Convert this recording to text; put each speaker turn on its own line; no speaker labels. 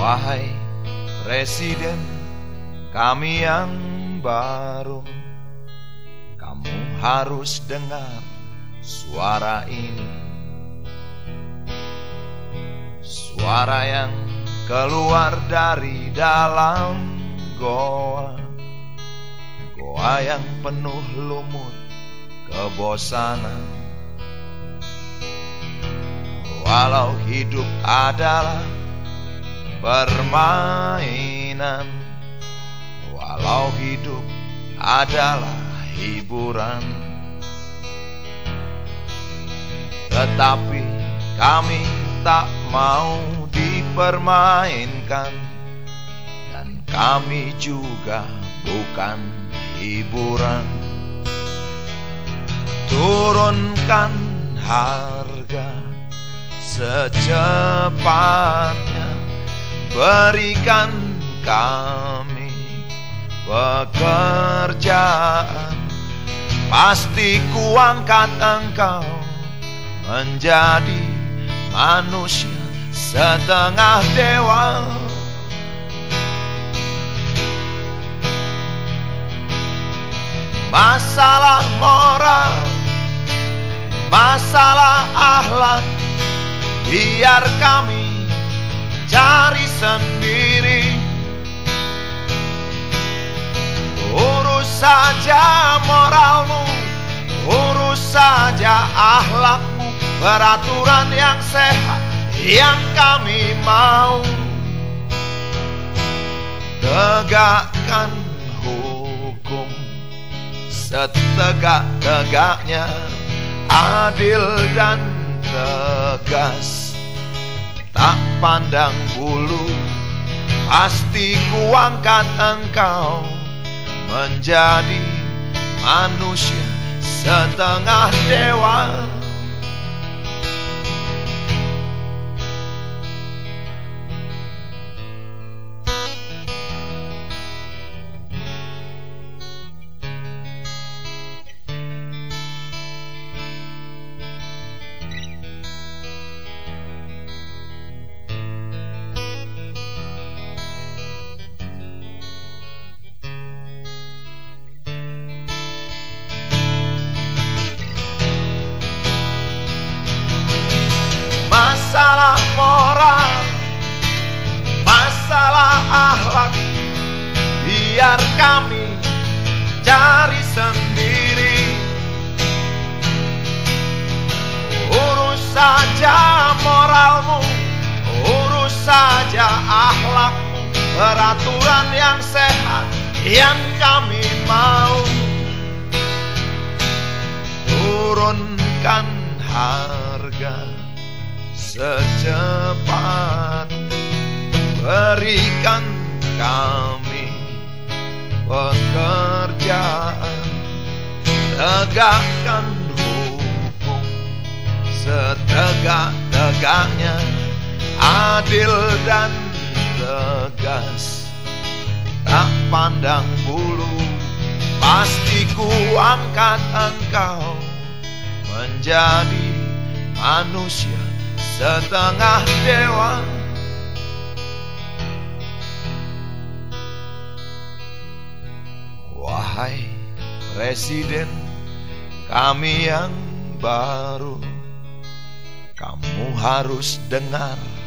Wahai Presiden kami yang baru, kamu harus dengar suara ini. Suara yang keluar dari dalam goa, goa yang penuh lumut kebosanan. Walau hidup adalah permainan, walau hidup adalah hiburan, tetapi kami tak mau dipermainkan, dan kami juga bukan hiburan. Turunkan harga secepatnya, berikan kami pekerjaan. Pasti kuangkat engkau menjadi manusia setengah dewa. Masalah moral, masalah akhlak, biar kami cari sendiri. Urus saja moralmu, urus saja akhlakmu, peraturan yang sehat yang kami mau. Tegakkan hukum setegak-tegaknya, adil dan tegas, tak pandang bulu. Pasti kuangkat engkau menjadi manusia setengah dewa. Masalah moral, masalah akhlak, biar kami cari sendiri. Urus saja moralmu, urus saja akhlakmu, peraturan yang sehat yang kami mau. Turunkan harga secepat, berikan kami pekerjaan. Tegakkan hukum setegak-tegaknya, adil dan tegas, tak pandang bulu. Pasti kuangkat engkau menjadi manusia setengah dewa. Wahai Presiden kami yang baru, kamu harus dengar